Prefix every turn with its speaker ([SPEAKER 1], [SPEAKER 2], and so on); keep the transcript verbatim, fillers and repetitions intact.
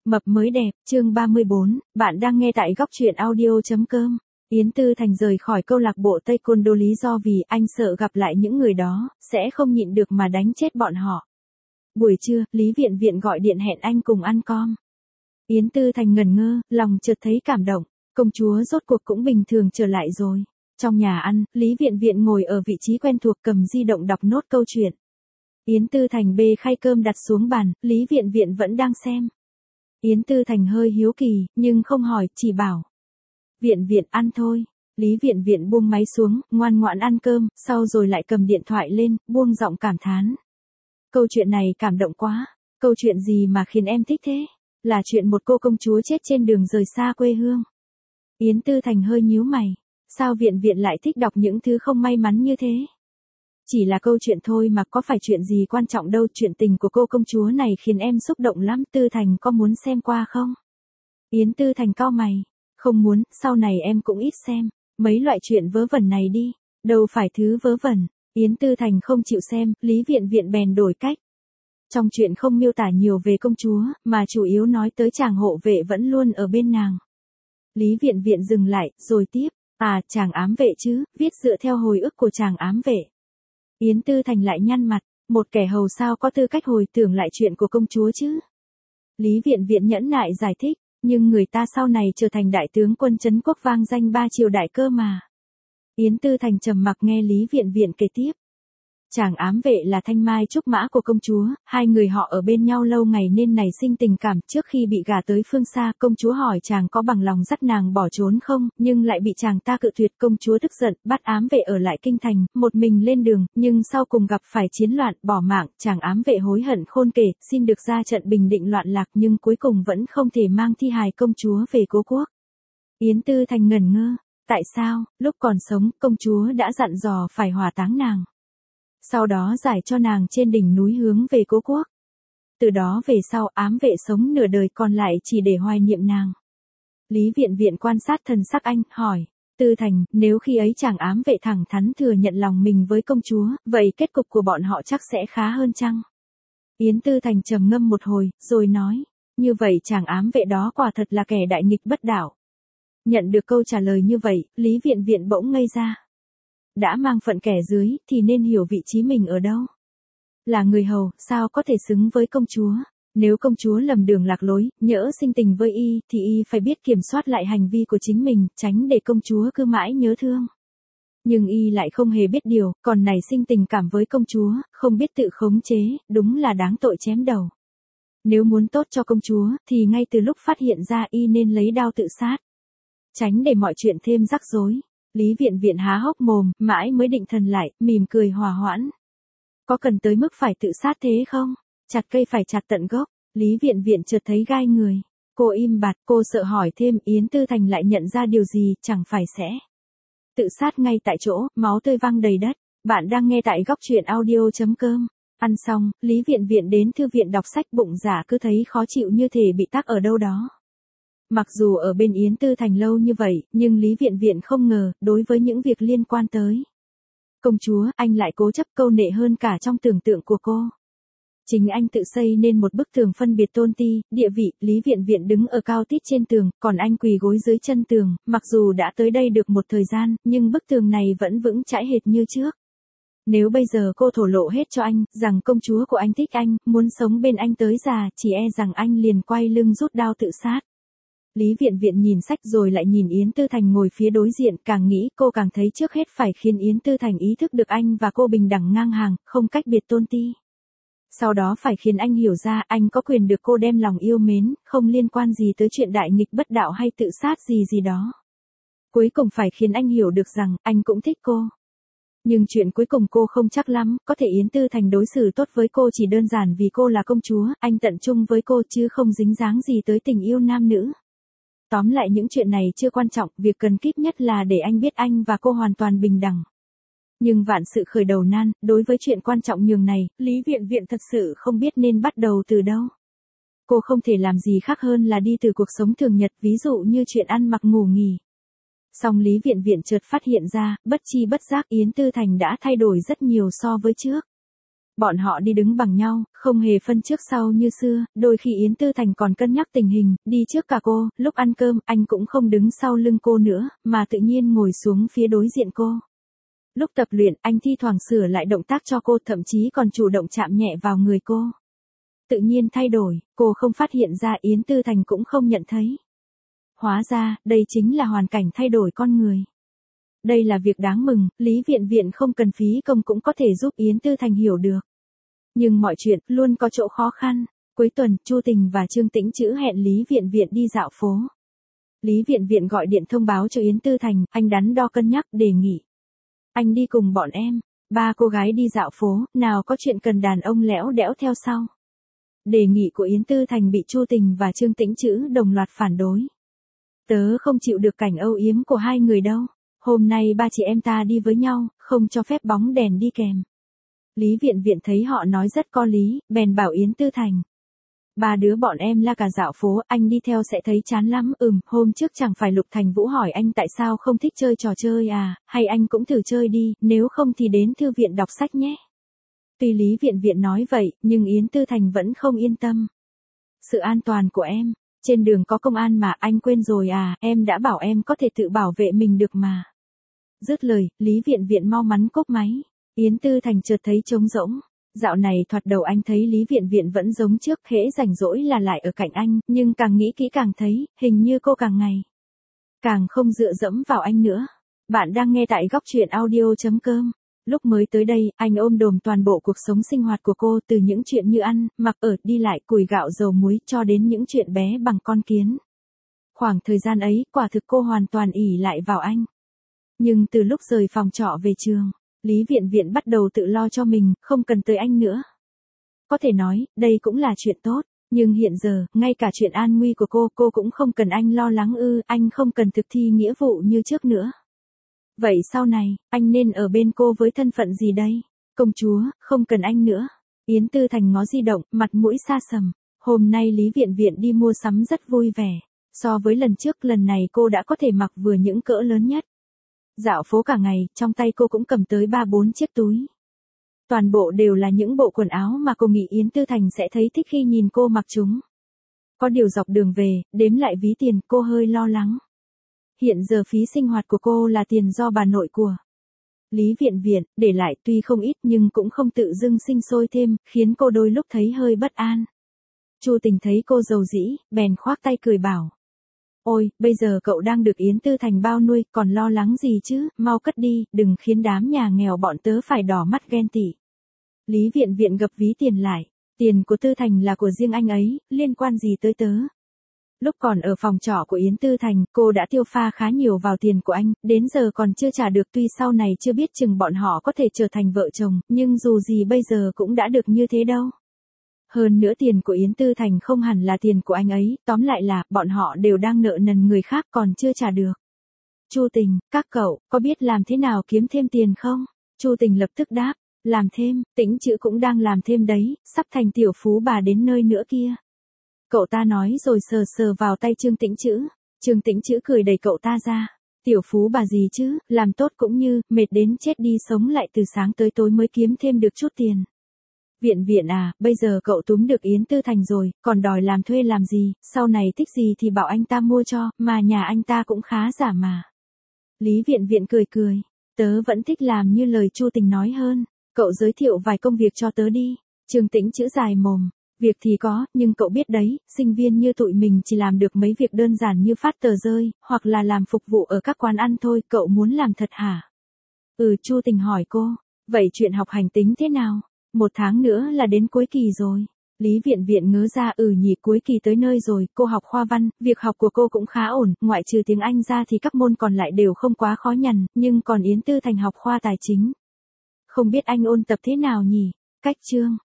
[SPEAKER 1] Mập mới đẹp, chương ba mươi bốn, bạn đang nghe tại góc truyện audio.com. Yến Tư Thành rời khỏi câu lạc bộ Taekwondo lý do vì anh sợ gặp lại những người đó, sẽ không nhịn được mà đánh chết bọn họ. Buổi trưa, Lý Viện Viện gọi điện hẹn anh cùng ăn cơm. Yến Tư Thành ngẩn ngơ, lòng chợt thấy cảm động, công chúa rốt cuộc cũng bình thường trở lại rồi. Trong nhà ăn, Lý Viện Viện ngồi ở vị trí quen thuộc cầm di động đọc nốt câu chuyện. Yến Tư Thành bê khay cơm đặt xuống bàn, Lý Viện Viện vẫn đang xem. Yến Tư Thành hơi hiếu kỳ, nhưng không hỏi, chỉ bảo. Viện Viện ăn thôi. Lý Viện Viện buông máy xuống, ngoan ngoãn ăn cơm, sau rồi lại cầm điện thoại lên, buông giọng cảm thán. Câu chuyện này cảm động quá. Câu chuyện gì mà khiến em thích thế? Là chuyện một cô công chúa chết trên đường rời xa quê hương. Yến Tư Thành hơi nhíu mày. Sao Viện Viện lại thích đọc những thứ không may mắn như thế? Chỉ là câu chuyện thôi mà có phải chuyện gì quan trọng đâu. Chuyện tình của cô công chúa này khiến em xúc động lắm. Tư Thành có muốn xem qua không? Yến Tư Thành cau mày. Không muốn, sau này em cũng ít xem. Mấy loại chuyện vớ vẩn này đi. Đâu phải thứ vớ vẩn. Yến Tư Thành không chịu xem, Lý Viện Viện bèn đổi cách. Trong chuyện không miêu tả nhiều về công chúa, mà chủ yếu nói tới chàng hộ vệ vẫn luôn ở bên nàng. Lý Viện Viện dừng lại, rồi tiếp. À, chàng ám vệ chứ, viết dựa theo hồi ức của chàng ám vệ. Yến Tư Thành lại nhăn mặt, một kẻ hầu sao có tư cách hồi tưởng lại chuyện của công chúa chứ? Lý Viện Viện nhẫn nại giải thích, nhưng người ta sau này trở thành đại tướng quân trấn quốc vang danh ba triều đại cơ mà. Yến Tư Thành trầm mặc nghe Lý Viện Viện kể tiếp. Chàng ám vệ là thanh mai trúc mã của công chúa, hai người họ ở bên nhau lâu ngày nên nảy sinh tình cảm. Trước khi bị gả tới phương xa, công chúa hỏi chàng có bằng lòng dắt nàng bỏ trốn không, nhưng lại bị chàng ta cự tuyệt. Công chúa tức giận, bắt ám vệ ở lại kinh thành, một mình lên đường, nhưng sau cùng gặp phải chiến loạn, bỏ mạng. Chàng ám vệ hối hận khôn kể, xin được ra trận bình định loạn lạc, nhưng cuối cùng vẫn không thể mang thi hài công chúa về cố quốc. Yến Tư Thành ngẩn ngơ, tại sao, lúc còn sống, công chúa đã dặn dò phải hỏa táng nàng. Sau đó giải cho nàng trên đỉnh núi hướng về cố quốc. Từ đó về sau ám vệ sống nửa đời còn lại chỉ để hoài niệm nàng. Lý Viện Viện quan sát thần sắc anh, hỏi. Tư Thành, nếu khi ấy chàng ám vệ thẳng thắn thừa nhận lòng mình với công chúa, vậy kết cục của bọn họ chắc sẽ khá hơn chăng? Yến Tư Thành trầm ngâm một hồi, rồi nói. Như vậy chàng ám vệ đó quả thật là kẻ đại nghịch bất đạo. Nhận được câu trả lời như vậy, Lý Viện Viện bỗng ngây ra. Đã mang phận kẻ dưới, thì nên hiểu vị trí mình ở đâu. Là người hầu, sao có thể xứng với công chúa? Nếu công chúa lầm đường lạc lối, nhỡ sinh tình với y, thì y phải biết kiểm soát lại hành vi của chính mình, tránh để công chúa cứ mãi nhớ thương. Nhưng y lại không hề biết điều, còn nảy sinh tình cảm với công chúa, không biết tự khống chế, đúng là đáng tội chém đầu. Nếu muốn tốt cho công chúa, thì ngay từ lúc phát hiện ra y nên lấy đao tự sát. Tránh để mọi chuyện thêm rắc rối. Lý Viện Viện há hốc mồm, mãi mới định thần lại, mỉm cười hòa hoãn. Có cần tới mức phải tự sát thế không? Chặt cây phải chặt tận gốc. Lý Viện Viện chợt thấy gai người. Cô im bặt, cô sợ hỏi thêm, Yến Tư Thành lại nhận ra điều gì, chẳng phải sẽ tự sát ngay tại chỗ, máu tươi văng đầy đất. Bạn đang nghe tại góc truyện audio.com. Ăn xong, Lý Viện Viện đến thư viện đọc sách, bụng dạ cứ thấy khó chịu như thể bị tắc ở đâu đó. Mặc dù ở bên Yến Tư Thành lâu như vậy, nhưng Lý Viện Viện không ngờ, đối với những việc liên quan tới công chúa, anh lại cố chấp câu nệ hơn cả trong tưởng tượng của cô. Chính anh tự xây nên một bức tường phân biệt tôn ti, địa vị. Lý Viện Viện đứng ở cao tít trên tường, còn anh quỳ gối dưới chân tường. Mặc dù đã tới đây được một thời gian, nhưng bức tường này vẫn vững chãi hệt như trước. Nếu bây giờ cô thổ lộ hết cho anh, rằng công chúa của anh thích anh, muốn sống bên anh tới già, chỉ e rằng anh liền quay lưng rút đao tự sát. Lý Viện Viện nhìn sách rồi lại nhìn Yến Tư Thành ngồi phía đối diện, càng nghĩ cô càng thấy trước hết phải khiến Yến Tư Thành ý thức được anh và cô bình đẳng ngang hàng, không cách biệt tôn ti. Sau đó phải khiến anh hiểu ra anh có quyền được cô đem lòng yêu mến, không liên quan gì tới chuyện đại nghịch bất đạo hay tự sát gì gì đó. Cuối cùng phải khiến anh hiểu được rằng anh cũng thích cô. Nhưng chuyện cuối cùng cô không chắc lắm, có thể Yến Tư Thành đối xử tốt với cô chỉ đơn giản vì cô là công chúa, anh tận trung với cô chứ không dính dáng gì tới tình yêu nam nữ. Tóm lại những chuyện này chưa quan trọng, việc cần kíp nhất là để anh biết anh và cô hoàn toàn bình đẳng. Nhưng vạn sự khởi đầu nan, đối với chuyện quan trọng nhường này, Lý Viện Viện thật sự không biết nên bắt đầu từ đâu. Cô không thể làm gì khác hơn là đi từ cuộc sống thường nhật, ví dụ như chuyện ăn mặc ngủ nghỉ. Song Lý Viện Viện chợt phát hiện ra, bất chi bất giác Yến Tư Thành đã thay đổi rất nhiều so với trước. Bọn họ đi đứng bằng nhau, không hề phân trước sau như xưa, đôi khi Yến Tư Thành còn cân nhắc tình hình, đi trước cả cô, lúc ăn cơm, anh cũng không đứng sau lưng cô nữa, mà tự nhiên ngồi xuống phía đối diện cô. Lúc tập luyện, anh thi thoảng sửa lại động tác cho cô, thậm chí còn chủ động chạm nhẹ vào người cô. Tự nhiên thay đổi, cô không phát hiện ra, Yến Tư Thành cũng không nhận thấy. Hóa ra, đây chính là hoàn cảnh thay đổi con người. Đây là việc đáng mừng, Lý Viện Viện không cần phí công cũng có thể giúp Yến Tư Thành hiểu được. Nhưng mọi chuyện luôn có chỗ khó khăn. Cuối tuần, Chu Tình và Trương Tĩnh Chữ hẹn Lý Viện Viện đi dạo phố. Lý Viện Viện gọi điện thông báo cho Yến Tư Thành, anh đắn đo cân nhắc, đề nghị. Anh đi cùng bọn em. Ba cô gái đi dạo phố, nào có chuyện cần đàn ông lẽo đẽo theo sau. Đề nghị của Yến Tư Thành bị Chu Tình và Trương Tĩnh Chữ đồng loạt phản đối. Tớ không chịu được cảnh âu yếm của hai người đâu. Hôm nay ba chị em ta đi với nhau, không cho phép bóng đèn đi kèm. Lý Viện Viện thấy họ nói rất có lý, bèn bảo Yến Tư Thành. Ba đứa bọn em la cả dạo phố, anh đi theo sẽ thấy chán lắm. Ừm, hôm trước chẳng phải Lục Thành Vũ hỏi anh tại sao không thích chơi trò chơi à, hay anh cũng thử chơi đi, nếu không thì đến thư viện đọc sách nhé. Tuy Lý Viện Viện nói vậy, nhưng Yến Tư Thành vẫn không yên tâm. Sự an toàn của em, trên đường có công an mà, anh quên rồi à, em đã bảo em có thể tự bảo vệ mình được mà. Dứt lời, Lý Viện Viện mau mắn cúp máy. Yến Tư Thành chợt thấy trống rỗng. Dạo này thoạt đầu anh thấy Lý Viện Viện vẫn giống trước, hễ rảnh rỗi là lại ở cạnh anh, nhưng càng nghĩ kỹ càng thấy, hình như cô càng ngày càng không dựa dẫm vào anh nữa. Bạn đang nghe tại góc truyện audio chấm com. Lúc mới tới đây, anh ôm đồm toàn bộ cuộc sống sinh hoạt của cô, từ những chuyện như ăn, mặc ở, đi lại, củi gạo dầu muối, cho đến những chuyện bé bằng con kiến. Khoảng thời gian ấy, quả thực cô hoàn toàn ỷ lại vào anh. Nhưng từ lúc rời phòng trọ về trường, Lý Viện Viện bắt đầu tự lo cho mình, không cần tới anh nữa. Có thể nói, đây cũng là chuyện tốt, nhưng hiện giờ, ngay cả chuyện an nguy của cô, cô cũng không cần anh lo lắng ư, anh không cần thực thi nghĩa vụ như trước nữa. Vậy sau này, anh nên ở bên cô với thân phận gì đây? Công chúa, không cần anh nữa. Yến Tư Thành ngó di động, mặt mũi xa sầm. Hôm nay Lý Viện Viện đi mua sắm rất vui vẻ. So với lần trước, lần này cô đã có thể mặc vừa những cỡ lớn nhất. Dạo phố cả ngày, trong tay cô cũng cầm tới ba bốn chiếc túi. Toàn bộ đều là những bộ quần áo mà cô nghĩ Yến Tư Thành sẽ thấy thích khi nhìn cô mặc chúng. Có điều dọc đường về, đếm lại ví tiền, cô hơi lo lắng. Hiện giờ phí sinh hoạt của cô là tiền do bà nội của Lý Viện Viện để lại, tuy không ít nhưng cũng không tự dưng sinh sôi thêm, khiến cô đôi lúc thấy hơi bất an. Chu Tình thấy cô rầu rĩ, bèn khoác tay cười bảo. Ôi, bây giờ cậu đang được Yến Tư Thành bao nuôi, còn lo lắng gì chứ, mau cất đi, đừng khiến đám nhà nghèo bọn tớ phải đỏ mắt ghen tị. Lý Viện Viện gập ví tiền lại, tiền của Tư Thành là của riêng anh ấy, liên quan gì tới tớ. Lúc còn ở phòng trọ của Yến Tư Thành, cô đã tiêu pha khá nhiều vào tiền của anh, đến giờ còn chưa trả được, tuy sau này chưa biết chừng bọn họ có thể trở thành vợ chồng, nhưng dù gì bây giờ cũng đã được như thế đâu. Hơn nữa tiền của Yến Tư Thành không hẳn là tiền của anh ấy, tóm lại là, bọn họ đều đang nợ nần người khác còn chưa trả được. Chu Tình, các cậu, có biết làm thế nào kiếm thêm tiền không? Chu Tình lập tức đáp, làm thêm, Tĩnh Chữ cũng đang làm thêm đấy, sắp thành tiểu phú bà đến nơi nữa kia. Cậu ta nói rồi sờ sờ vào tay Trương Tĩnh Chữ. Trương Tĩnh Chữ cười đẩy cậu ta ra. Tiểu phú bà gì chứ, làm tốt cũng như, mệt đến chết đi sống lại từ sáng tới tối mới kiếm thêm được chút tiền. Viện Viện à, bây giờ cậu túm được Yến Tư Thành rồi, còn đòi làm thuê làm gì, sau này thích gì thì bảo anh ta mua cho, mà nhà anh ta cũng khá giả mà. Lý Viện Viện cười cười, tớ vẫn thích làm như lời Chu Tình nói hơn, cậu giới thiệu vài công việc cho tớ đi. Trương Tĩnh Chữ dài mồm. Việc thì có, nhưng cậu biết đấy, sinh viên như tụi mình chỉ làm được mấy việc đơn giản như phát tờ rơi, hoặc là làm phục vụ ở các quán ăn thôi, cậu muốn làm thật hả? Ừ, Chu Tình hỏi cô, vậy chuyện học hành tính thế nào? Một tháng nữa là đến cuối kỳ rồi. Lý Viện Viện ngớ ra, ừ nhỉ, cuối kỳ tới nơi rồi, cô học khoa văn, việc học của cô cũng khá ổn, ngoại trừ tiếng Anh ra thì các môn còn lại đều không quá khó nhằn, nhưng còn Yến Tư Thành học khoa tài chính. Không biết anh ôn tập thế nào nhỉ? Cách chương.